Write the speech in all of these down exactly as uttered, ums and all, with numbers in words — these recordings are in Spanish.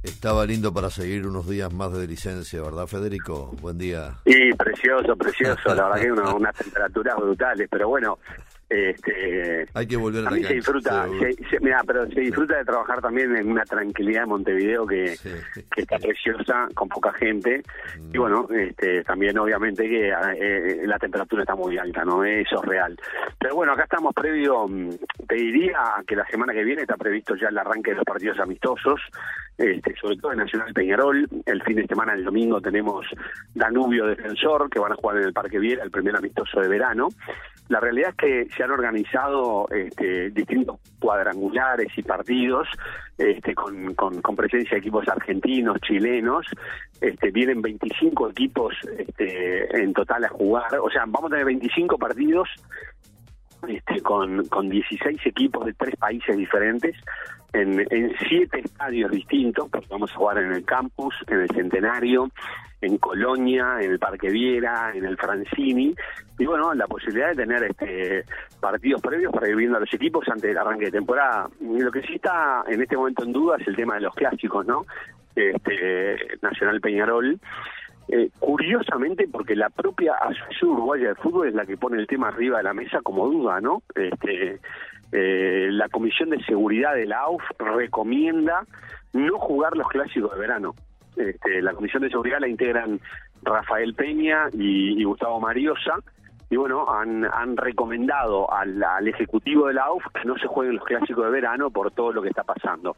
Estaba lindo para seguir unos días más de licencia, ¿verdad, Federico? Buen día. Sí, precioso, precioso. La verdad que una, unas temperaturas brutales, pero bueno, este, hay que volver a, a mí la se disfruta, se, se, mira, pero se disfruta de trabajar también en una tranquilidad de Montevideo que, sí. que está preciosa, con poca gente, mm. y bueno, este, también obviamente que eh, la temperatura está muy alta, ¿no? Eso es real. Pero bueno, acá estamos previo, te diría que la semana que viene está previsto ya el arranque de los partidos amistosos, este, sobre todo en Nacional Peñarol. El fin de semana, el domingo, tenemos Danubio Defensor, que van a jugar en el Parque Viera, el primer amistoso de verano. La realidad es que se han organizado este, distintos cuadrangulares y partidos este, con, con, con presencia de equipos argentinos, chilenos. Este, vienen veinticinco equipos este, en total a jugar. O sea, vamos a tener veinticinco partidos este, con, con dieciséis equipos de tres países diferentes en, en siete estadios distintos, porque vamos a jugar en el campus, en el Centenario, en Colonia, en el Parque Viera, en el Francini, y bueno, la posibilidad de tener este partidos previos para ir viendo a los equipos antes del arranque de temporada. Y lo que sí está en este momento en duda es el tema de los clásicos, ¿no? Este, Nacional Peñarol. Eh, curiosamente, porque la propia Asociación Uruguaya de Fútbol es la que pone el tema arriba de la mesa como duda, ¿no? Este, eh, la Comisión de Seguridad de la A U F recomienda no jugar los clásicos de verano. Este, la Comisión de Seguridad la integran Rafael Peña y, y Gustavo Mariosa, y bueno, han, han recomendado al, al Ejecutivo de la A U F que no se jueguen los clásicos de verano por todo lo que está pasando.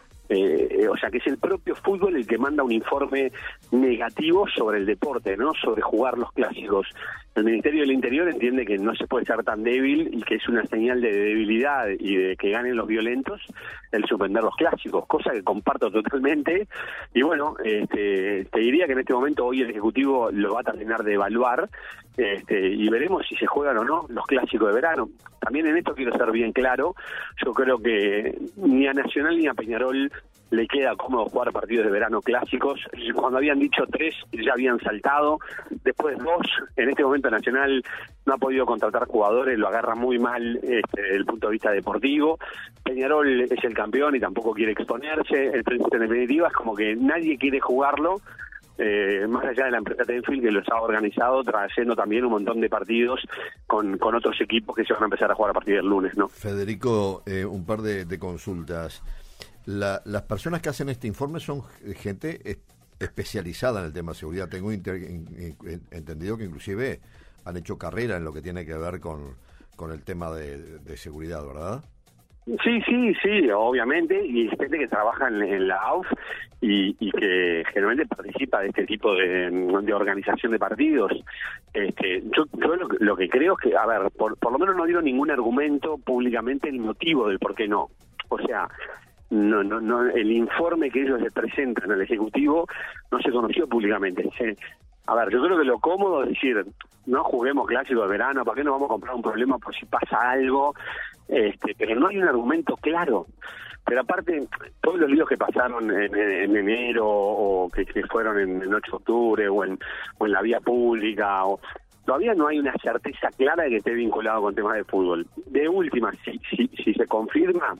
Eh, o sea que es el propio fútbol el que manda un informe negativo sobre el deporte, ¿no? Sobre jugar los clásicos. El Ministerio del Interior entiende que no se puede ser tan débil y que es una señal de debilidad y de que ganen los violentos el suspender los clásicos, cosa que comparto totalmente. Y bueno, este, te diría que en este momento hoy el Ejecutivo lo va a terminar de evaluar este, y veremos si se juegan o no los clásicos de verano. También en esto quiero ser bien claro, yo creo que ni a Nacional ni a Peñarol le queda cómodo jugar partidos de verano clásicos. Cuando habían dicho tres, ya habían saltado. Después dos, en este momento Nacional no ha podido contratar jugadores, lo agarra muy mal este, desde el punto de vista deportivo. Peñarol es el campeón y tampoco quiere exponerse. En definitiva, es como que nadie quiere jugarlo. Eh, más allá de la empresa Tenfield, que los ha organizado, trayendo también un montón de partidos con, con otros equipos que se van a empezar a jugar a partir del lunes, ¿no? Federico, eh, un par de, de consultas. La, las personas que hacen este informe son gente especializada en el tema de seguridad. Tengo inter, in, in, entendido que inclusive han hecho carrera en lo que tiene que ver con, con el tema de, de seguridad, ¿verdad? Sí, sí, sí, obviamente, y es gente que trabaja en, en la A U F y, y que generalmente participa de este tipo de, de organización de partidos. Este, yo yo lo, lo que creo es que, a ver, por, por lo menos no dieron ningún argumento públicamente el motivo del por qué no. O sea, no, no, no, el informe que ellos le presentan al Ejecutivo no se conoció públicamente. Se, a ver, yo creo que lo cómodo es decir, no juguemos clásico de verano, ¿para qué nos vamos a comprar un problema por si pasa algo? Este, pero no hay un argumento claro. Pero aparte, todos los líos que pasaron en, en enero o que, que fueron en, en ocho de octubre o en, o en la vía pública, o, todavía no hay una certeza clara de que esté vinculado con temas de fútbol. De última, si, si, si se confirma,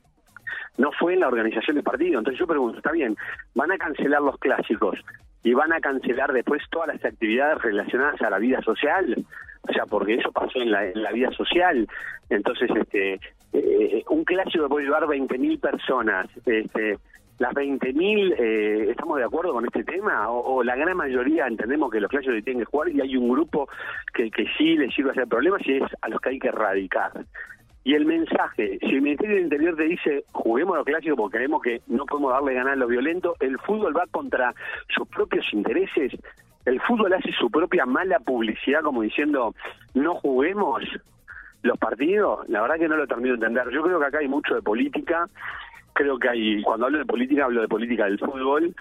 no fue en la organización de partido. Entonces yo pregunto, está bien, van a cancelar los clásicos y van a cancelar después todas las actividades relacionadas a la vida social, o sea, porque eso pasó en la, en la vida social. Entonces, este, eh, un clásico puede llevar veinte mil personas, este, las veinte mil, eh, ¿estamos de acuerdo con este tema? O, o la gran mayoría entendemos que los clásicos tienen que jugar y hay un grupo que, que sí les sirve a hacer problemas y es a los que hay que erradicar. Y el mensaje, si el Ministerio del Interior te dice, juguemos los clásicos porque creemos que no podemos darle ganar a los violentos, el fútbol va contra sus propios intereses, el fútbol hace su propia mala publicidad como diciendo, no juguemos los partidos, la verdad que no lo termino de entender. Yo creo que acá hay mucho de política, creo que hay, cuando hablo de política, hablo de política del fútbol,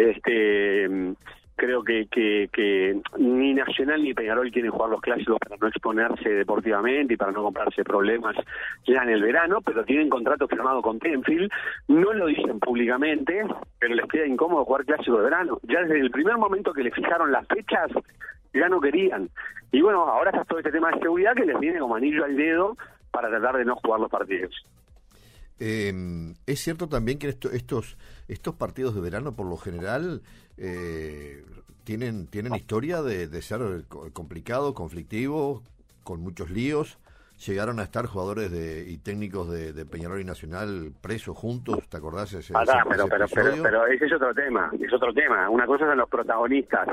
este... Creo que, que, que ni Nacional ni Peñarol quieren jugar los clásicos para no exponerse deportivamente y para no comprarse problemas ya en el verano, pero tienen contrato firmado con Tenfield, no lo dicen públicamente, pero les queda incómodo jugar clásicos de verano. Ya desde el primer momento que les fijaron las fechas, ya no querían. Y bueno, ahora está todo este tema de seguridad que les viene como anillo al dedo para tratar de no jugar los partidos. Eh, es cierto también que esto, estos estos partidos de verano, por lo general, eh, tienen tienen historia de, de ser complicados, conflictivos, con muchos líos. Llegaron a estar jugadores de y técnicos de, de Peñarol y Nacional presos juntos, ¿te acordás? Ese, Pará, ese, pero, ese pero, pero, pero ese es otro tema, es otro tema. Una cosa son los protagonistas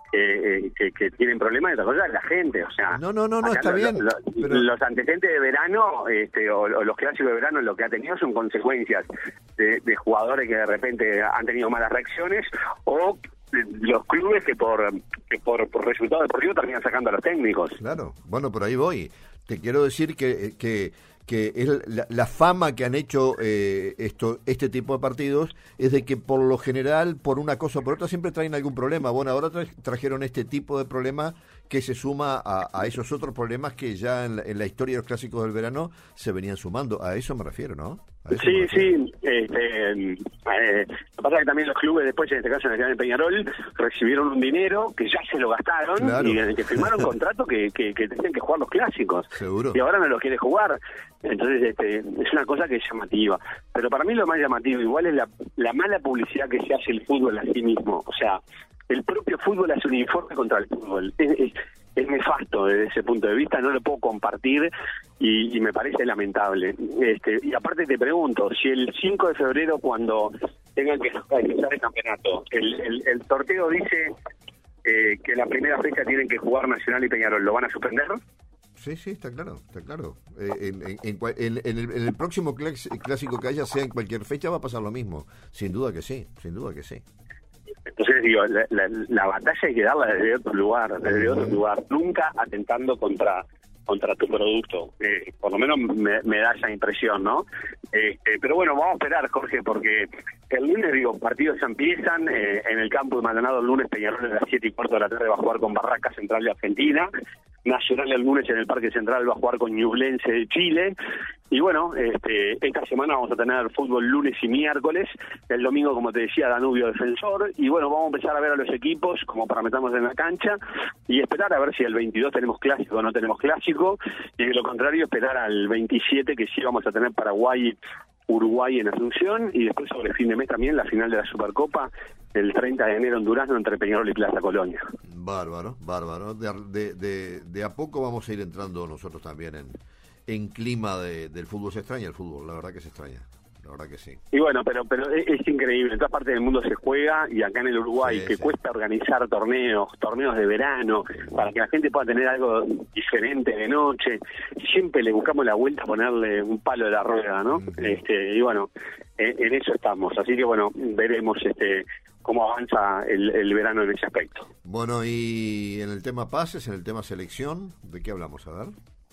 eh, que, que tienen problemas y otra cosa es la gente, o sea... No, no, no, no está lo, bien. Lo, pero... Los antecedentes de verano este, o, o los clásicos de verano lo que ha tenido son consecuencias de, de jugadores que de repente han tenido malas reacciones o los clubes que por que por, por resultado deportivo terminan sacando a los técnicos. Claro, bueno, por ahí voy. Te quiero decir que que, que es la, la fama que han hecho eh, esto este tipo de partidos es de que por lo general, por una cosa o por otra, siempre traen algún problema. Bueno, ahora tra trajeron este tipo de problema que se suma a, a esos otros problemas que ya en la, en la historia de los clásicos del verano se venían sumando. A eso me refiero, ¿no? Sí, sí. Este, eh, lo que pasa es que también los clubes después, en este caso Nacional de Peñarol, recibieron un dinero que ya se lo gastaron, claro, y en el que firmaron contrato que, que, que tenían que jugar los clásicos. Seguro. Y ahora no los quiere jugar. Entonces este, es una cosa que es llamativa. Pero para mí lo más llamativo igual es la, la mala publicidad que se hace el fútbol a sí mismo. O sea, el propio fútbol hace un informe contra el fútbol. Es, es, es nefasto desde ese punto de vista, no lo puedo compartir y, y me parece lamentable. Este, y aparte te pregunto, si el cinco de febrero, cuando tengan que empezar el campeonato, el, el, el sorteo dice eh, que la primera fecha tienen que jugar Nacional y Peñarol, ¿lo van a suspender? Sí, sí, está claro, está claro. Eh, en, en, en, en, en, el, en el próximo clásico que haya, sea en cualquier fecha, va a pasar lo mismo. Sin duda que sí, sin duda que sí. Entonces digo, la, la, la batalla hay que darla desde otro lugar, desde otro lugar, nunca atentando contra contra tu producto, eh, por lo menos me, me da esa impresión, ¿no? Eh, eh, pero bueno, vamos a esperar, Jorge, porque el lunes, digo, partidos ya empiezan, eh, en el campo de Maldonado el lunes Peñarol a las siete y cuarto de la tarde va a jugar con Barracas Central de Argentina, Nacional el lunes en el Parque Central va a jugar con Ñublense de Chile, y bueno, este, esta semana vamos a tener fútbol lunes y miércoles, el domingo, como te decía, Danubio Defensor, y bueno, vamos a empezar a ver a los equipos como para meternos en la cancha, y esperar a ver si el veintidós tenemos clásico o no tenemos clásico, y de lo contrario esperar al veintisiete, que sí vamos a tener Paraguay Uruguay en Asunción, y después sobre el fin de mes también la final de la Supercopa el treinta de enero en Durazno entre Peñarol y Plaza Colonia. Bárbaro, bárbaro. De, de, de, de a poco vamos a ir entrando nosotros también en, en clima de, del fútbol. Se extraña el fútbol, la verdad que se extraña. La verdad que sí. Y bueno, pero pero es, es increíble. En todas partes del mundo se juega, y acá en el Uruguay, sí, que sí. cuesta organizar torneos, torneos de verano, para que la gente pueda tener algo diferente de noche. Siempre le buscamos la vuelta a ponerle un palo de la rueda, ¿no? Uh-huh. este Y bueno, en, en eso estamos. Así que bueno, veremos este cómo avanza el, el verano en ese aspecto. Bueno, y en el tema pases, en el tema selección, ¿de qué hablamos? A ver.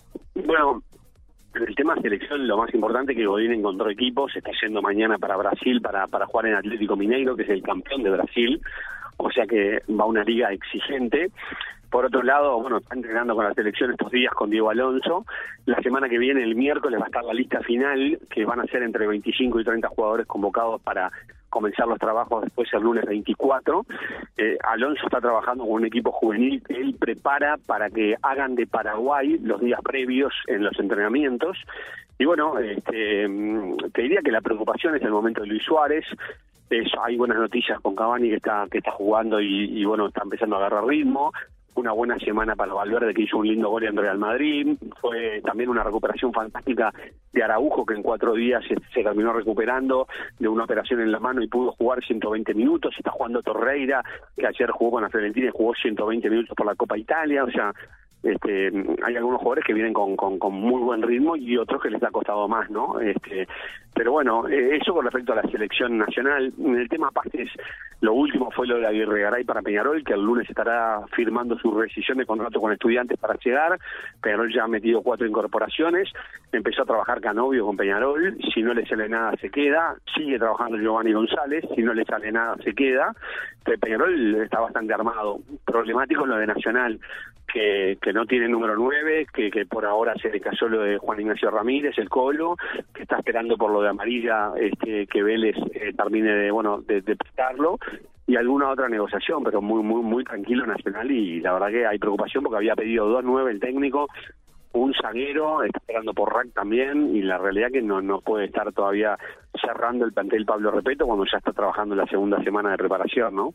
Bueno, en el tema selección, lo más importante es que Godín encontró equipos, está yendo mañana para Brasil para, para jugar en Atlético Mineiro, que es el campeón de Brasil, o sea que va a una liga exigente. Por otro lado, bueno, está entrenando con la selección estos días con Diego Alonso. La semana que viene, el miércoles, va a estar la lista final, que van a ser entre veinticinco y treinta jugadores convocados para comenzar los trabajos después el lunes veinticuatro. Eh, Alonso está trabajando con un equipo juvenil que él prepara para que hagan de Paraguay los días previos en los entrenamientos. Y bueno, este, te diría que la preocupación es el momento de Luis Suárez. Es, hay buenas noticias con Cavani, que está que está jugando y, y bueno, está empezando a agarrar ritmo. Una buena semana para Valverde, que hizo un lindo gol en Real Madrid. Fue también una recuperación fantástica de Araujo, que en cuatro días se, se terminó recuperando de una operación en la mano y pudo jugar ciento veinte minutos. Está jugando Torreira, que ayer jugó con la Fiorentina y jugó ciento veinte minutos por la Copa Italia. O sea, este, hay algunos jugadores que vienen con, con, con muy buen ritmo y otros que les ha costado más, ¿no? Este, pero bueno, eso con respecto a la selección nacional. En el tema pases, lo último fue lo de Aguirre Garay para Peñarol, que el lunes estará firmando su rescisión de contrato con Estudiantes para llegar. Peñarol ya ha metido cuatro incorporaciones, empezó a trabajar Canovio con Peñarol, si no le sale nada se queda, sigue trabajando Giovanni González, si no le sale nada se queda. Pero Peñarol está bastante armado. Problemático lo de Nacional, que, que no tiene número nueve, que, que por ahora se le cayó lo de Juan Ignacio Ramírez, el Colo, que está esperando por lo de Amarilla, este, que Vélez eh, termine de, bueno, de, de prestarlo, y alguna otra negociación, pero muy muy muy tranquilo Nacional, y la verdad que hay preocupación porque había pedido dos nueve el técnico, un zaguero, está esperando por Rack también, y la realidad que no, no puede estar todavía cerrando el plantel Pablo Repeto cuando ya está trabajando en la segunda semana de preparación, ¿no?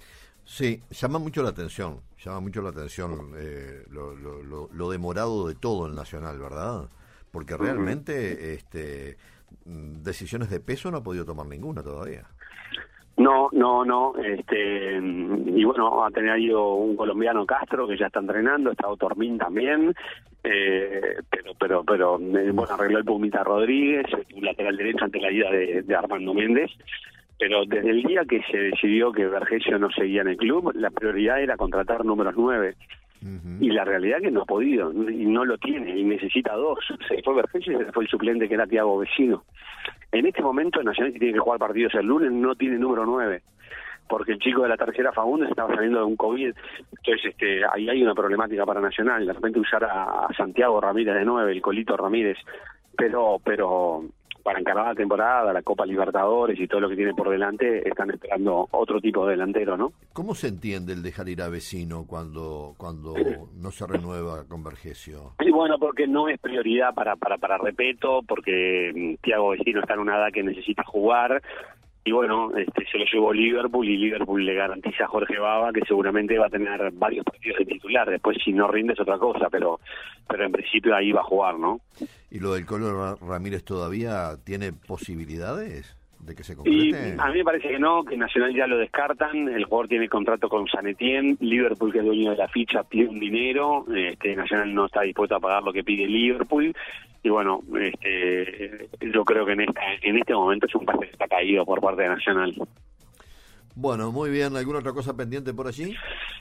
Sí, llama mucho la atención, llama mucho la atención eh, lo, lo, lo, lo demorado de todo en Nacional, ¿verdad? Porque realmente uh-huh. este, decisiones de peso no ha podido tomar ninguna todavía. No, no, no, este, y bueno, ha tenido un colombiano Castro que ya está entrenando, está Otormín también, eh, pero, pero, pero, eh, bueno, arregló el Pumita Rodríguez, un lateral derecho ante la ida de, de Armando Méndez, pero desde el día que se decidió que Vergesio no seguía en el club, la prioridad era contratar números nueve. Uh-huh. Y la realidad es que no ha podido, y no lo tiene, y necesita dos. Se fue Vergesio y se fue el suplente que era Thiago Vecino. En este momento Nacional, que tiene que jugar partidos el lunes, no tiene número nueve, porque el chico de la tercera Faúndez estaba saliendo de un COVID. Entonces este ahí hay una problemática para Nacional, de repente usar a, a Santiago Ramírez de nueve, el Colito Ramírez, pero pero para encarar la temporada, la Copa Libertadores y todo lo que tiene por delante, están esperando otro tipo de delantero, ¿no? ¿Cómo se entiende el dejar ir a Vecino cuando cuando no se renueva con Vergesio? Y bueno, porque no es prioridad para para para Repeto, porque Thiago Vecino está en una edad que necesita jugar, y bueno, este se lo llevó Liverpool, y Liverpool le garantiza a Jorge Baba que seguramente va a tener varios partidos de titular. Después, si no rinde, es otra cosa, pero pero en principio ahí va a jugar, ¿no? ¿Y lo del Colo Ramírez todavía tiene posibilidades de que se concrete? Y a mí me parece que no, que Nacional ya lo descartan. El jugador tiene contrato con San Etienne, Liverpool, que es dueño de la ficha, pide un dinero, este Nacional no está dispuesto a pagar lo que pide Liverpool, y bueno, este yo creo que en esta, en este momento es un pase que está caído por parte de Nacional. Bueno, muy bien. ¿Alguna otra cosa pendiente por allí?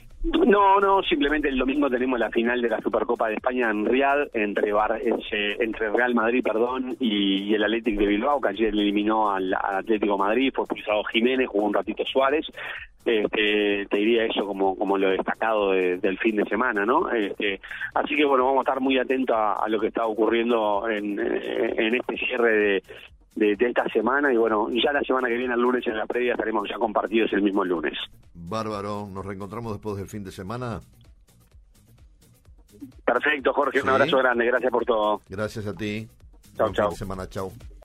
No, no, simplemente el domingo tenemos la final de la Supercopa de España en Riad, entre Bar, entre Real Madrid, perdón, y, y el Athletic de Bilbao, que ayer eliminó al, al Atlético Madrid. Fue expulsado Jiménez, jugó un ratito Suárez. Este, te diría eso como como lo destacado de, del fin de semana, ¿no? Este, así que bueno, vamos a estar muy atentos a, a lo que está ocurriendo en, en este cierre de De, de esta semana, y bueno, ya la semana que viene, el lunes en la previa, estaremos ya compartidos el mismo lunes. Bárbaro, nos reencontramos después del fin de semana. Perfecto, Jorge, ¿sí? Un abrazo grande, gracias por todo. Gracias a ti. Chau, chau. Fin de semana, chau.